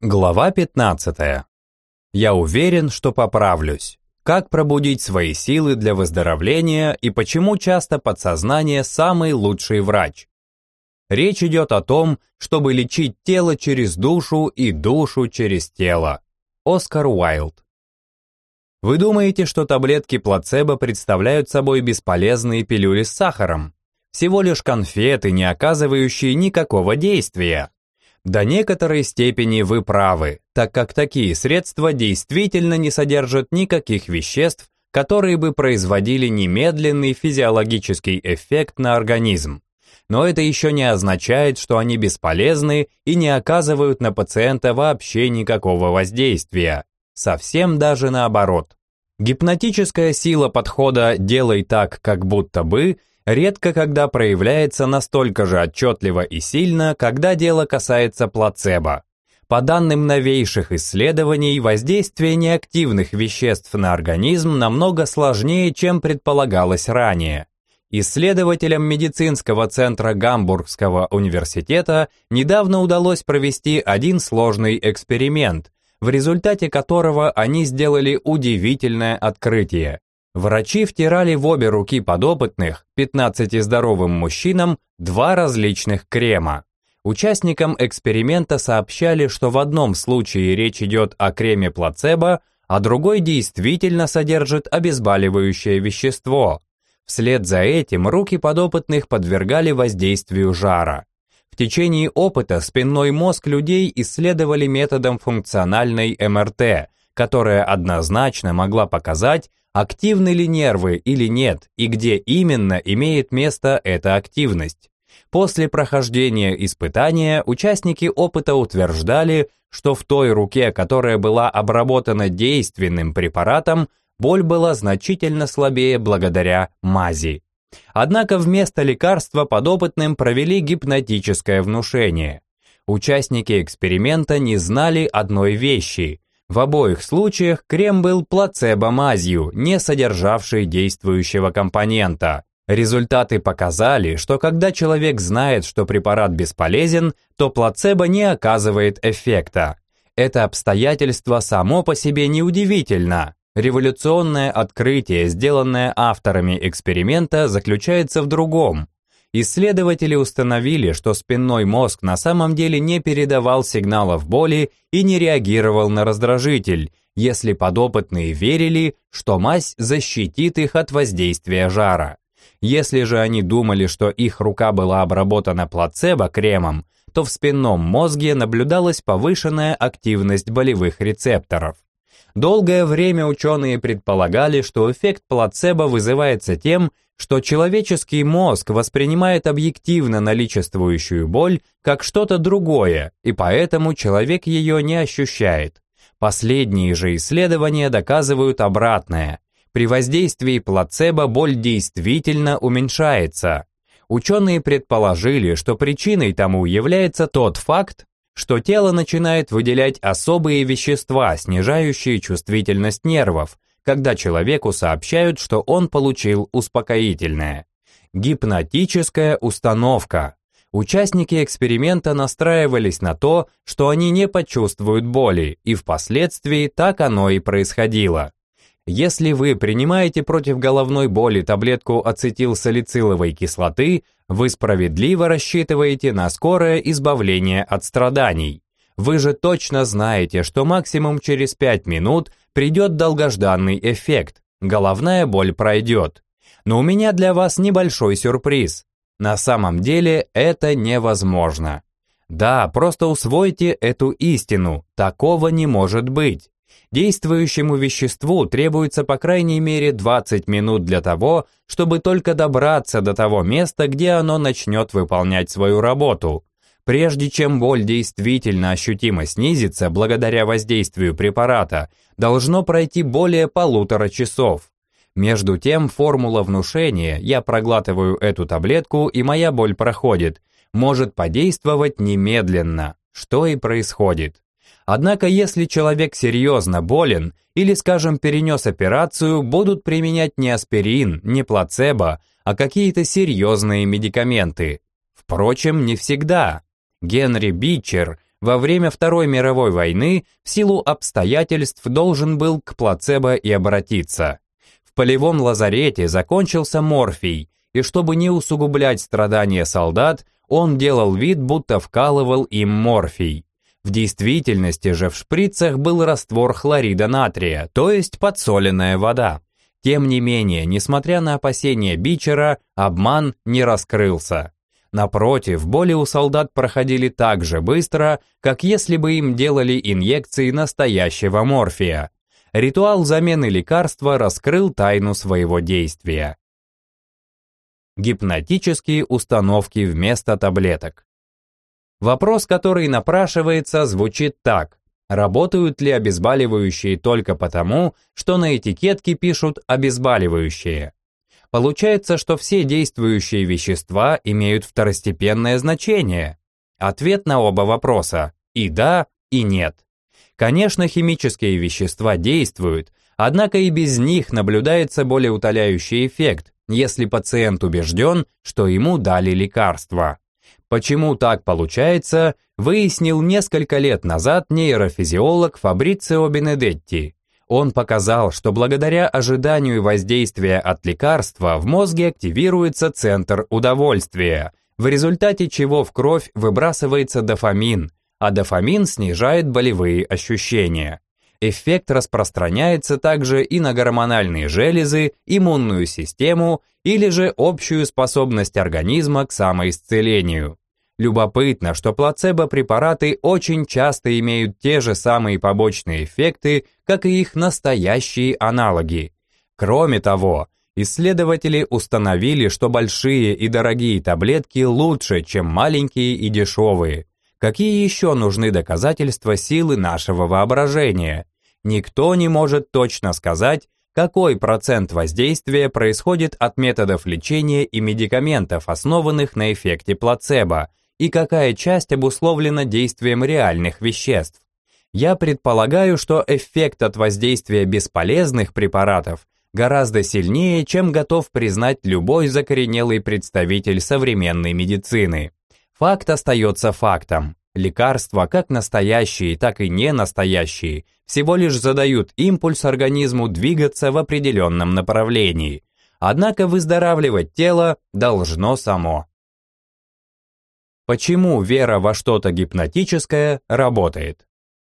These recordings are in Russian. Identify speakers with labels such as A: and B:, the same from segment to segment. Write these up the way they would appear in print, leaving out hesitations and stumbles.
A: Глава 15. Я уверен, что поправлюсь. Как пробудить свои силы для выздоровления и почему часто подсознание самый лучший врач? Речь идет о том, чтобы лечить тело через душу и душу через тело. Оскар Уайльд. Вы думаете, что таблетки плацебо представляют собой бесполезные пилюли с сахаром? Всего лишь конфеты, не оказывающие никакого действия. До некоторой степени вы правы, так как такие средства действительно не содержат никаких веществ, которые бы производили немедленный физиологический эффект на организм. Но это еще не означает, что они бесполезны и не оказывают на пациента вообще никакого воздействия. Совсем даже наоборот. Гипнотическая сила подхода «делай так, как будто бы» редко когда проявляется настолько же отчетливо и сильно, когда дело касается плацебо. По данным новейших исследований, воздействие неактивных веществ на организм намного сложнее, чем предполагалось ранее. Исследователям медицинского центра Гамбургского университета недавно удалось провести один сложный эксперимент, в результате которого они сделали удивительное открытие. Врачи втирали в обе руки подопытных, 15 здоровым мужчинам, два различных крема. Участникам эксперимента сообщали, что в одном случае речь идет о креме плацебо, а другой действительно содержит обезболивающее вещество. Вслед за этим руки подопытных подвергали воздействию жара. В течение опыта спинной мозг людей исследовали методом функциональной МРТ, которая однозначно могла показать, активны ли нервы или нет, и где именно имеет место эта активность. После прохождения испытания участники опыта утверждали, что в той руке, которая была обработана действенным препаратом, боль была значительно слабее благодаря мази. Однако вместо лекарства подопытным провели гипнотическое внушение. Участники эксперимента не знали одной вещи. В обоих случаях крем был плацебо-мазью, не содержавшей действующего компонента. Результаты показали, что когда человек знает, что препарат бесполезен, то плацебо не оказывает эффекта. Это обстоятельство само по себе неудивительно. Революционное открытие, сделанное авторами эксперимента, заключается в другом. Исследователи установили, что спинной мозг на самом деле не передавал сигналов боли и не реагировал на раздражитель, если подопытные верили, что мазь защитит их от воздействия жара. Если же они думали, что их рука была обработана плацебо-кремом, то в спинном мозге наблюдалась повышенная активность болевых рецепторов. Долгое время ученые предполагали, что эффект плацебо вызывается тем, что человеческий мозг воспринимает объективно наличествующую боль как что-то другое, и поэтому человек ее не ощущает. Последние же исследования доказывают обратное. При воздействии плацебо боль действительно уменьшается. Ученые предположили, что причиной тому является тот факт, что тело начинает выделять особые вещества, снижающие чувствительность нервов, когда человеку сообщают, что он получил успокоительное. Гипнотическая установка. Участники эксперимента настраивались на то, что они не почувствуют боли, и впоследствии так оно и происходило. Если вы принимаете против головной боли таблетку ацетилсалициловой кислоты, вы справедливо рассчитываете на скорое избавление от страданий. Вы же точно знаете, что максимум через 5 минут придет долгожданный эффект, головная боль пройдет. Но у меня для вас небольшой сюрприз. На самом деле это невозможно. Да, просто усвойте эту истину, такого не может быть. Действующему веществу требуется по крайней мере 20 минут для того, чтобы только добраться до того места, где оно начнет выполнять свою работу. Прежде чем боль действительно ощутимо снизится благодаря воздействию препарата, должно пройти более 1,5 часов. Между тем, формула внушения «я проглатываю эту таблетку, и моя боль проходит» может подействовать немедленно, что и происходит. Однако, если человек серьезно болен или, скажем, перенес операцию, будут применять не аспирин, не плацебо, а какие-то серьезные медикаменты. Впрочем, не всегда. Генри Бичер, Во время Второй мировой войны в силу обстоятельств должен был к плацебо и обратиться. В полевом лазарете закончился морфий, и чтобы не усугублять страдания солдат, он делал вид, будто вкалывал им морфий. В действительности же в шприцах был раствор хлорида натрия, то есть подсоленная вода. Тем не менее, несмотря на опасения Бичера, обман не раскрылся. Напротив, боли у солдат проходили так же быстро, как если бы им делали инъекции настоящего морфия. Ритуал замены лекарства раскрыл тайну своего действия. Гипнотические установки вместо таблеток. Вопрос, который напрашивается, звучит так. Работают ли обезболивающие только потому, что на этикетке пишут «обезболивающие»? Получается, что все действующие вещества имеют второстепенное значение. Ответ на оба вопроса – и да, и нет. Конечно, химические вещества действуют, однако и без них наблюдается болеутоляющий эффект, если пациент убежден, что ему дали лекарство. Почему так получается, выяснил несколько лет назад нейрофизиолог Фабрицио Бенедетти. Он показал, что благодаря ожиданию воздействия от лекарства в мозге активируется центр удовольствия, в результате чего в кровь выбрасывается дофамин, а дофамин снижает болевые ощущения. Эффект распространяется также и на гормональные железы, иммунную систему или же общую способность организма к самоисцелению. Любопытно, что плацебо-препараты очень часто имеют те же самые побочные эффекты, как и их настоящие аналоги. Кроме того, исследователи установили, что большие и дорогие таблетки лучше, чем маленькие и дешевые. Какие еще нужны доказательства силы нашего воображения? Никто не может точно сказать, какой процент воздействия происходит от методов лечения и медикаментов, основанных на эффекте плацебо, и какая часть обусловлена действием реальных веществ. Я предполагаю, что эффект от воздействия бесполезных препаратов гораздо сильнее, чем готов признать любой закоренелый представитель современной медицины. Факт остается фактом. Лекарства, как настоящие, так и не настоящие, всего лишь задают импульс организму двигаться в определенном направлении. Однако выздоравливать тело должно само. Почему вера во что-то гипнотическое работает?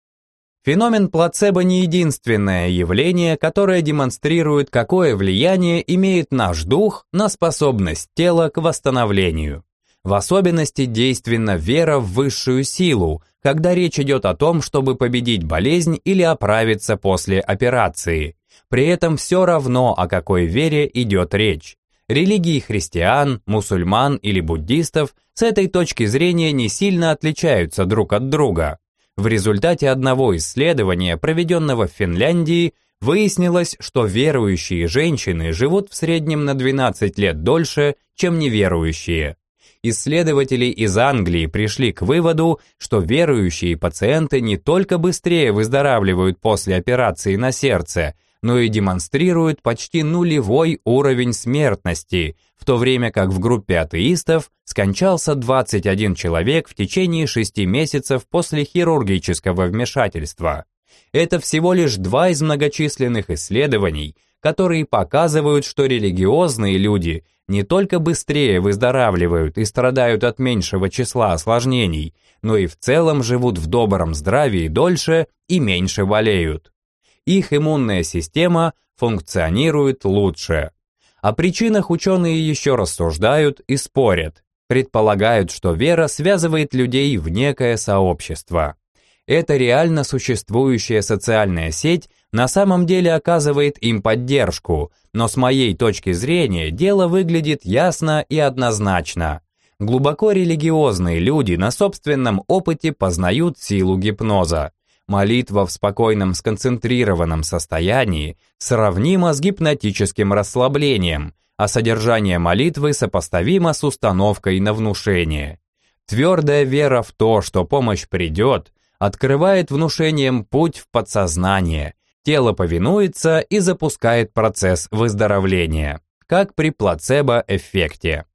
A: Феномен плацебо не единственное явление, которое демонстрирует, какое влияние имеет наш дух на способность тела к восстановлению. В особенности действенна вера в высшую силу, когда речь идет о том, чтобы победить болезнь или оправиться после операции. При этом все равно, о какой вере идет речь. Религии христиан, мусульман или буддистов с этой точки зрения не сильно отличаются друг от друга. В результате одного исследования, проведенного в Финляндии, выяснилось, что верующие женщины живут в среднем на 12 лет дольше, чем неверующие. Исследователи из Англии пришли к выводу, что верующие пациенты не только быстрее выздоравливают после операции на сердце, но и демонстрируют почти нулевой уровень смертности, в то время как в группе атеистов скончался 21 человек в течение 6 месяцев после хирургического вмешательства. Это всего лишь 2 из многочисленных исследований, которые показывают, что религиозные люди не только быстрее выздоравливают и страдают от меньшего числа осложнений, но и в целом живут в добром здравии дольше и меньше болеют. Их иммунная система функционирует лучше. О причинах ученые еще рассуждают и спорят. Предполагают, что вера связывает людей в некое сообщество. Эта реально существующая социальная сеть на самом деле оказывает им поддержку, но с моей точки зрения дело выглядит ясно и однозначно. Глубоко религиозные люди на собственном опыте познают силу гипноза. Молитва в спокойном сконцентрированном состоянии сравнима с гипнотическим расслаблением, а содержание молитвы сопоставимо с установкой на внушение. Твердая вера в то, что помощь придет, открывает внушением путь в подсознание, тело повинуется и запускает процесс выздоровления, как при плацебо-эффекте.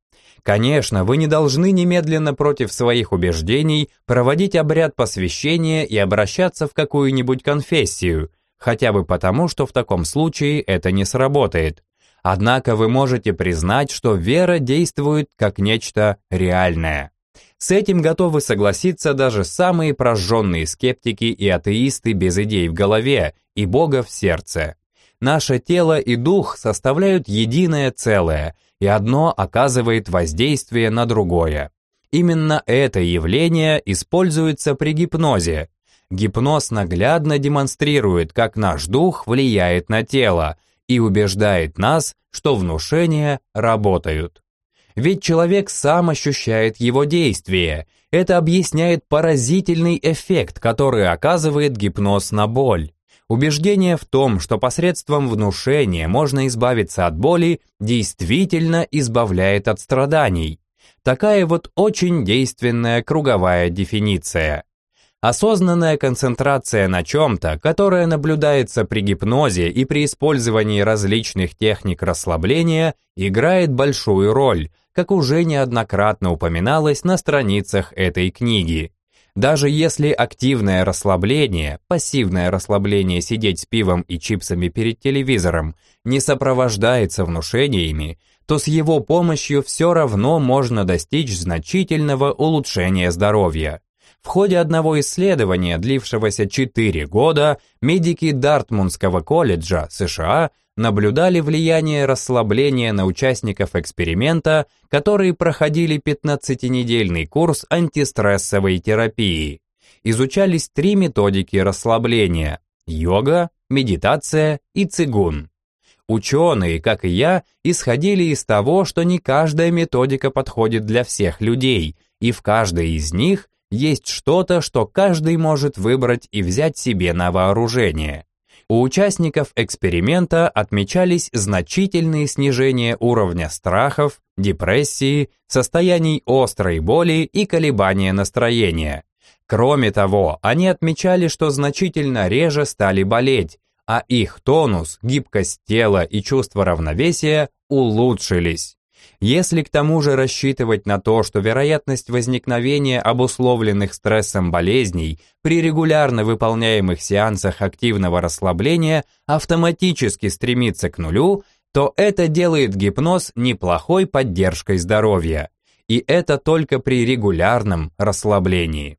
A: Конечно, вы не должны немедленно против своих убеждений проводить обряд посвящения и обращаться в какую-нибудь конфессию, хотя бы потому, что в таком случае это не сработает. Однако вы можете признать, что вера действует как нечто реальное. С этим готовы согласиться даже самые прожженные скептики и атеисты без идей в голове и Бога в сердце. Наше тело и дух составляют единое целое, и одно оказывает воздействие на другое. Именно это явление используется при гипнозе. Гипноз наглядно демонстрирует, как наш дух влияет на тело и убеждает нас, что внушения работают. Ведь человек сам ощущает его действие. Это объясняет поразительный эффект, который оказывает гипноз на боль. Убеждение в том, что посредством внушения можно избавиться от боли, действительно избавляет от страданий. Такая вот очень действенная круговая дефиниция. Осознанная концентрация на чем-то, которая наблюдается при гипнозе и при использовании различных техник расслабления, играет большую роль, как уже неоднократно упоминалось на страницах этой книги. Даже если активное расслабление, пассивное расслабление сидеть с пивом и чипсами перед телевизором, не сопровождается внушениями, то с его помощью все равно можно достичь значительного улучшения здоровья. В ходе одного исследования, длившегося 4 года, медики Дартмундского колледжа США наблюдали влияние расслабления на участников эксперимента, которые проходили 15-недельный курс антистрессовой терапии. Изучались 3 методики расслабления – йога, медитация и цигун. Ученые, как и я, исходили из того, что не каждая методика подходит для всех людей, и в каждой из них есть что-то, что каждый может выбрать и взять себе на вооружение. У участников эксперимента отмечались значительные снижения уровня страхов, депрессии, состояний острой боли и колебания настроения. Кроме того, они отмечали, что значительно реже стали болеть, а их тонус, гибкость тела и чувство равновесия улучшились. Если к тому же рассчитывать на то, что вероятность возникновения обусловленных стрессом болезней при регулярно выполняемых сеансах активного расслабления автоматически стремится к нулю, то это делает гипноз неплохой поддержкой здоровья. И это только при регулярном расслаблении.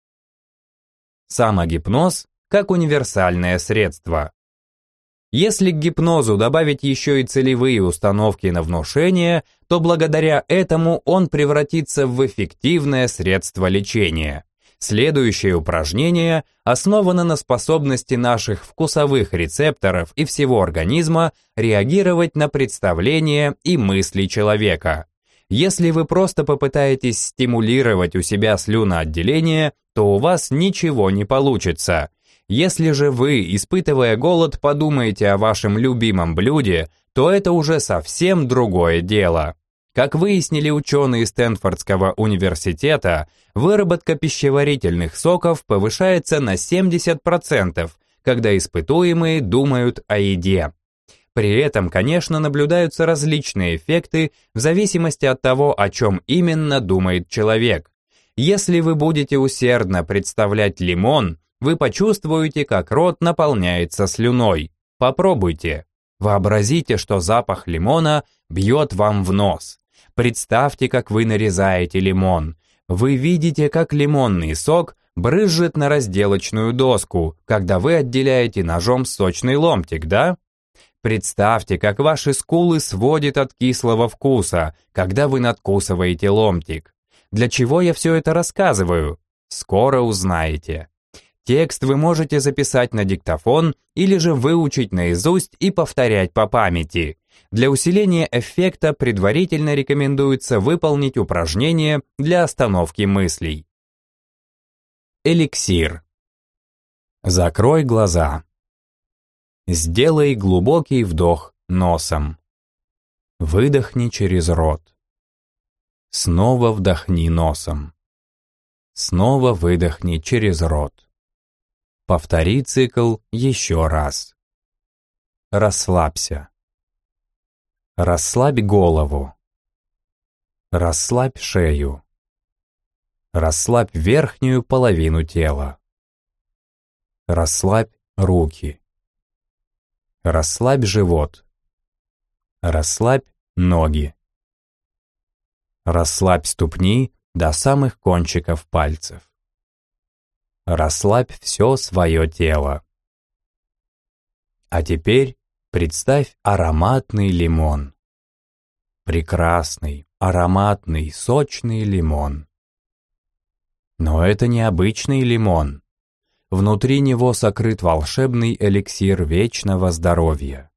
A: Самогипноз как универсальное средство. Если к гипнозу добавить еще и целевые установки на внушение, то благодаря этому он превратится в эффективное средство лечения. Следующее упражнение основано на способности наших вкусовых рецепторов и всего организма реагировать на представления и мысли человека. Если вы просто попытаетесь стимулировать у себя слюноотделение, то у вас ничего не получится. Если же вы, испытывая голод, подумаете о вашем любимом блюде, то это уже совсем другое дело. Как выяснили ученые Стэнфордского университета, выработка пищеварительных соков повышается на 70%, когда испытуемые думают о еде. При этом, конечно, наблюдаются различные эффекты в зависимости от того, о чем именно думает человек. Если вы будете усердно представлять лимон, вы почувствуете, как рот наполняется слюной. Попробуйте. Вообразите, что запах лимона бьет вам в нос. Представьте, как вы нарезаете лимон. Вы видите, как лимонный сок брызжет на разделочную доску, когда вы отделяете ножом сочный ломтик, да? Представьте, как ваши скулы сводит от кислого вкуса, когда вы надкусываете ломтик. Для чего я все это рассказываю? Скоро узнаете. Текст вы можете записать на диктофон или же выучить наизусть и повторять по памяти. Для усиления эффекта предварительно рекомендуется выполнить упражнение для остановки мыслей. Эликсир. Закрой глаза. Сделай глубокий вдох носом. Выдохни через рот. Снова вдохни носом. Снова выдохни через рот. Повтори цикл еще раз. Расслабься. Расслабь голову. Расслабь шею. Расслабь верхнюю половину тела. Расслабь руки. Расслабь живот. Расслабь ноги. Расслабь ступни до самых кончиков пальцев. Расслабь все свое тело. А теперь представь ароматный лимон. Прекрасный, ароматный, сочный лимон. Но это не обычный лимон. Внутри него сокрыт волшебный эликсир вечного здоровья.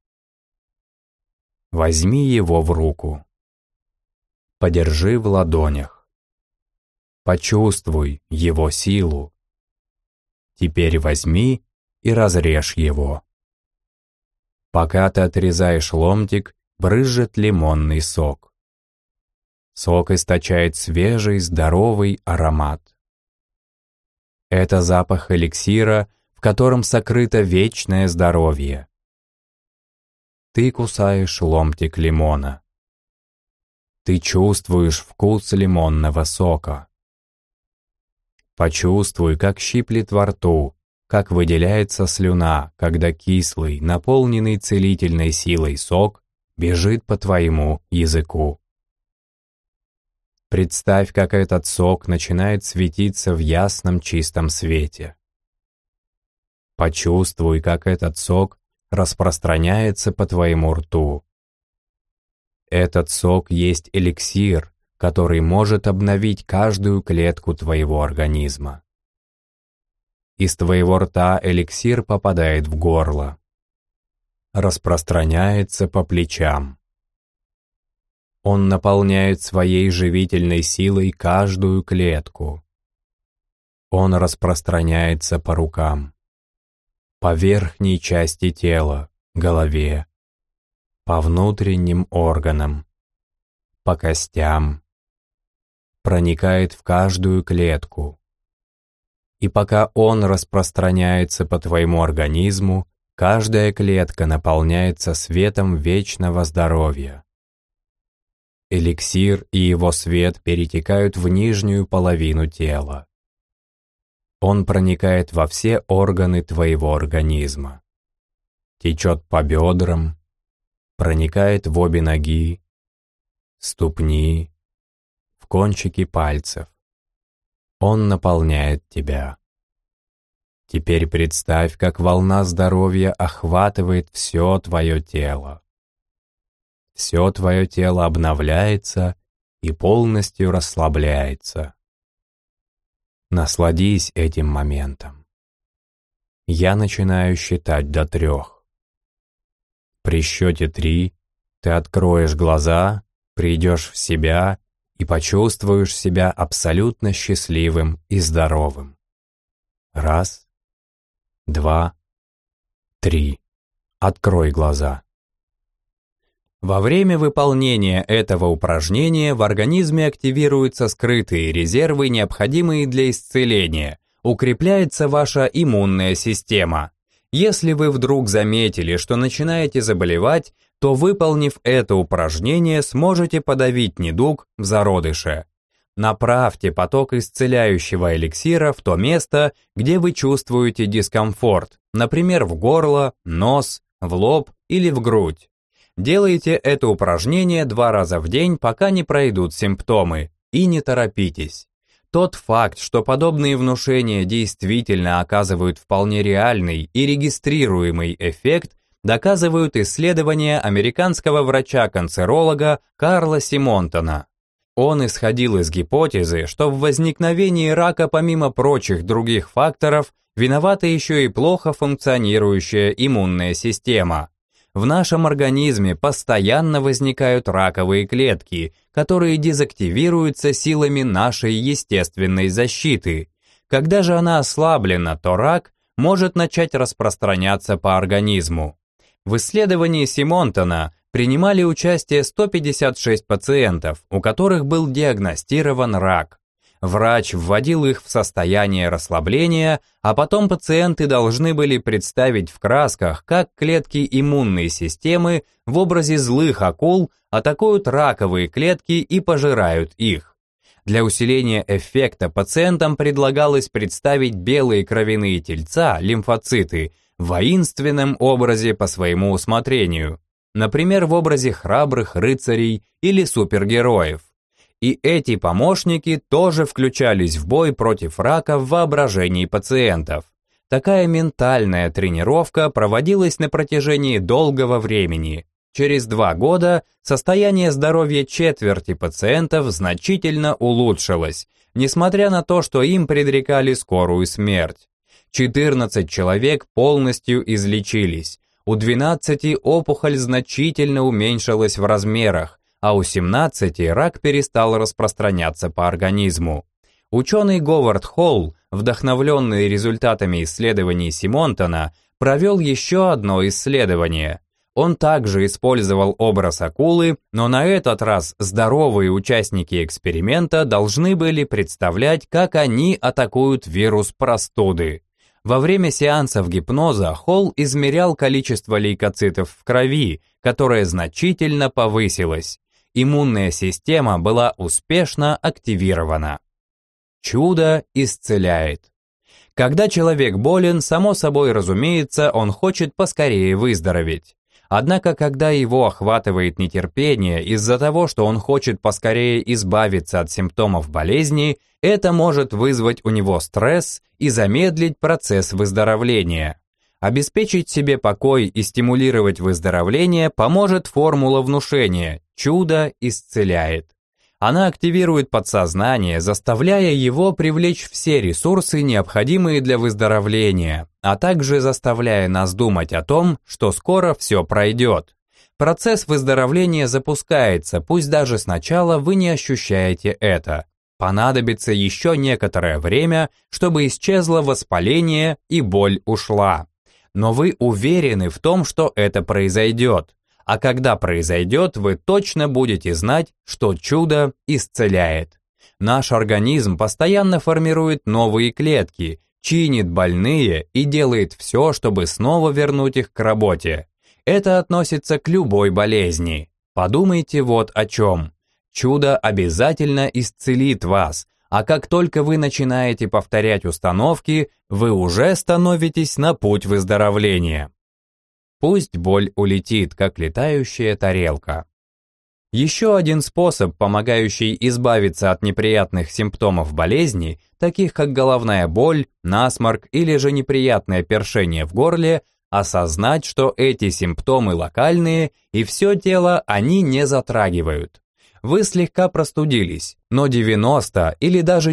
A: Возьми его в руку. Подержи в ладонях. Почувствуй его силу. Теперь возьми и разрежь его. Пока ты отрезаешь ломтик, брызжет лимонный сок. Сок источает свежий, здоровый аромат. Это запах эликсира, в котором сокрыто вечное здоровье. Ты кусаешь ломтик лимона. Ты чувствуешь вкус лимонного сока. Почувствуй, как щиплет во рту, как выделяется слюна, когда кислый, наполненный целительной силой сок бежит по твоему языку. Представь, как этот сок начинает светиться в ясном чистом свете. Почувствуй, как этот сок распространяется по твоему рту. Этот сок есть эликсир, который может обновить каждую клетку твоего организма. Из твоего рта эликсир попадает в горло, распространяется по плечам. Он наполняет своей живительной силой каждую клетку. Он распространяется по рукам, по верхней части тела, голове, по внутренним органам, по костям, проникает в каждую клетку. И пока он распространяется по твоему организму, каждая клетка наполняется светом вечного здоровья. Эликсир и его свет перетекают в нижнюю половину тела. Он проникает во все органы твоего организма. Течет по бедрам, проникает в обе ноги, ступни, в кончики пальцев. Он наполняет тебя. Теперь представь, как волна здоровья охватывает все твое тело. Все твое тело обновляется и полностью расслабляется. Насладись этим моментом. Я начинаю считать до 3. При счете 3 ты откроешь глаза, придешь в себя и почувствуешь себя абсолютно счастливым и здоровым. 1, 2, 3. Открой глаза. Во время выполнения этого упражнения в организме активируются скрытые резервы, необходимые для исцеления, укрепляется ваша иммунная система. Если вы вдруг заметили, что начинаете заболевать, то, выполнив это упражнение, сможете подавить недуг в зародыше. Направьте поток исцеляющего эликсира в то место, где вы чувствуете дискомфорт, например, в горло, нос, в лоб или в грудь. Делайте это упражнение 2 раза в день, пока не пройдут симптомы, и не торопитесь. Тот факт, что подобные внушения действительно оказывают вполне реальный и регистрируемый эффект, доказывают исследования американского врача-канцеролога Карла Симонтона. Он исходил из гипотезы, что в возникновении рака помимо прочих других факторов виновата еще и плохо функционирующая иммунная система. В нашем организме постоянно возникают раковые клетки, которые дезактивируются силами нашей естественной защиты. Когда же она ослаблена, то рак может начать распространяться по организму. В исследовании Симонтона принимали участие 156 пациентов, у которых был диагностирован рак. Врач вводил их в состояние расслабления, а потом пациенты должны были представить в красках, как клетки иммунной системы в образе злых акул атакуют раковые клетки и пожирают их. Для усиления эффекта пациентам предлагалось представить белые кровяные тельца, лимфоциты, в воинственном образе по своему усмотрению, например, в образе храбрых рыцарей или супергероев. И эти помощники тоже включались в бой против рака в воображении пациентов. Такая ментальная тренировка проводилась на протяжении долгого времени. Через 2 года состояние здоровья четверти пациентов значительно улучшилось, несмотря на то, что им предрекали скорую смерть. 14 человек полностью излечились, у 12 опухоль значительно уменьшилась в размерах, а у 17 рак перестал распространяться по организму. Ученый Говард Холл, вдохновленный результатами исследований Симонтона, провел еще одно исследование. Он также использовал образ акулы, но на этот раз здоровые участники эксперимента должны были представлять, как они атакуют вирус простуды. Во время сеансов гипноза Холл измерял количество лейкоцитов в крови, которое значительно повысилось. Иммунная система была успешно активирована. Чудо исцеляет. Когда человек болен, само собой разумеется, он хочет поскорее выздороветь. Однако, когда его охватывает нетерпение из-за того, что он хочет поскорее избавиться от симптомов болезни, это может вызвать у него стресс и замедлить процесс выздоровления. Обеспечить себе покой и стимулировать выздоровление поможет формула внушения «Чудо исцеляет». Она активирует подсознание, заставляя его привлечь все ресурсы, необходимые для выздоровления, а также заставляя нас думать о том, что скоро все пройдет. Процесс выздоровления запускается, пусть даже сначала вы не ощущаете это. Понадобится еще некоторое время, чтобы исчезло воспаление и боль ушла. Но вы уверены в том, что это произойдет. А когда произойдет, вы точно будете знать, что чудо исцеляет. Наш организм постоянно формирует новые клетки, чинит больные и делает все, чтобы снова вернуть их к работе. Это относится к любой болезни. Подумайте вот о чем. Чудо обязательно исцелит вас, а как только вы начинаете повторять установки, вы уже становитесь на путь выздоровления. Пусть боль улетит, как летающая тарелка. Еще один способ, помогающий избавиться от неприятных симптомов болезни, таких как головная боль, насморк или же неприятное першение в горле, осознать, что эти симптомы локальные и все тело они не затрагивают. Вы слегка простудились, но 90 или даже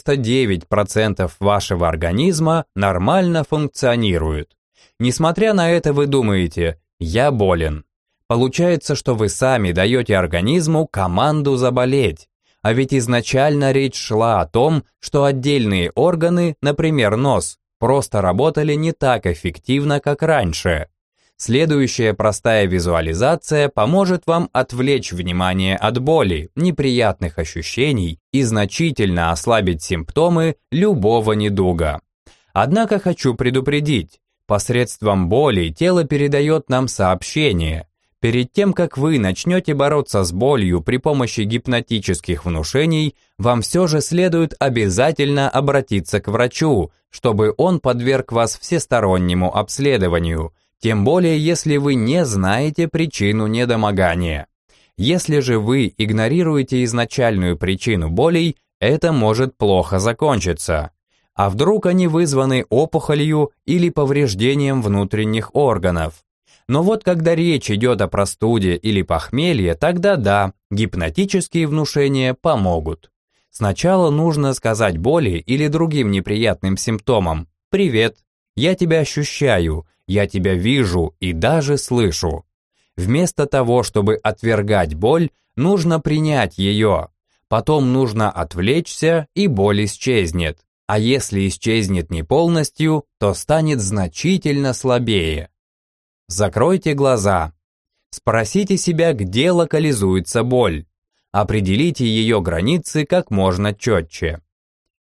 A: 99% вашего организма нормально функционируют. Несмотря на это, вы думаете «я болен». Получается, что вы сами даете организму команду заболеть. А ведь изначально речь шла о том, что отдельные органы, например, нос, просто работали не так эффективно, как раньше. Следующая простая визуализация поможет вам отвлечь внимание от боли, неприятных ощущений и значительно ослабить симптомы любого недуга. Однако хочу предупредить, посредством боли тело передает нам сообщение. Перед тем, как вы начнете бороться с болью при помощи гипнотических внушений, вам все же следует обязательно обратиться к врачу, чтобы он подверг вас всестороннему обследованию, тем более если вы не знаете причину недомогания. Если же вы игнорируете изначальную причину болей, это может плохо закончиться. А вдруг они вызваны опухолью или повреждением внутренних органов? Но вот когда речь идет о простуде или похмелье, тогда да, гипнотические внушения помогут. Сначала нужно сказать боли или другим неприятным симптомам «Привет, я тебя ощущаю, я тебя вижу и даже слышу». Вместо того, чтобы отвергать боль, нужно принять ее. Потом нужно отвлечься, и боль исчезнет. А если исчезнет не полностью, то станет значительно слабее. Закройте глаза. Спросите себя, где локализуется боль. Определите ее границы как можно четче.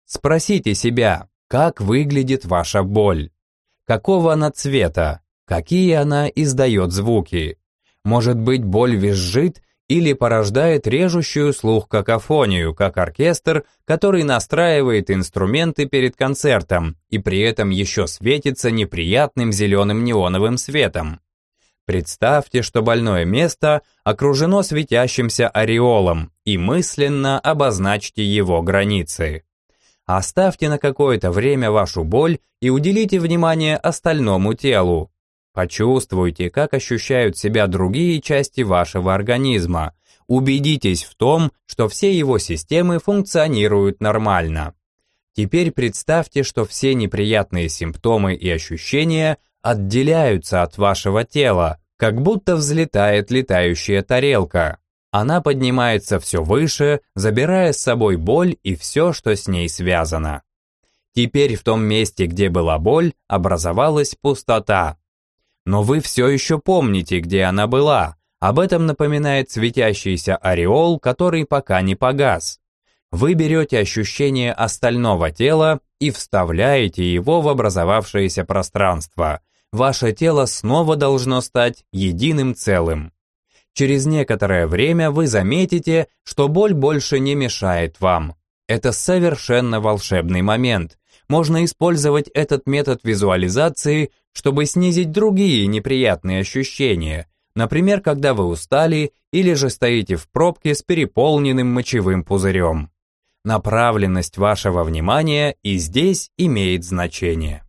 A: Спросите себя, как выглядит ваша боль? Какого она цвета? Какие она издает звуки? Может быть, боль визжит или порождает режущую слух какофонию, как оркестр, который настраивает инструменты перед концертом и при этом еще светится неприятным зеленым неоновым светом. Представьте, что больное место окружено светящимся ореолом и мысленно обозначьте его границы. Оставьте на какое-то время вашу боль и уделите внимание остальному телу. Почувствуйте, как ощущают себя другие части вашего организма. Убедитесь в том, что все его системы функционируют нормально. Теперь представьте, что все неприятные симптомы и ощущения отделяются от вашего тела, как будто взлетает летающая тарелка. Она поднимается все выше, забирая с собой боль и все, что с ней связано. Теперь в том месте, где была боль, образовалась пустота. Но вы все еще помните, где она была. Об этом напоминает светящийся ореол, который пока не погас. Вы берете ощущение остального тела и вставляете его в образовавшееся пространство. Ваше тело снова должно стать единым целым. Через некоторое время вы заметите, что боль больше не мешает вам. Это совершенно волшебный момент. Можно использовать этот метод визуализации, чтобы снизить другие неприятные ощущения, например, когда вы устали или же стоите в пробке с переполненным мочевым пузырем. Направленность вашего внимания и здесь имеет значение.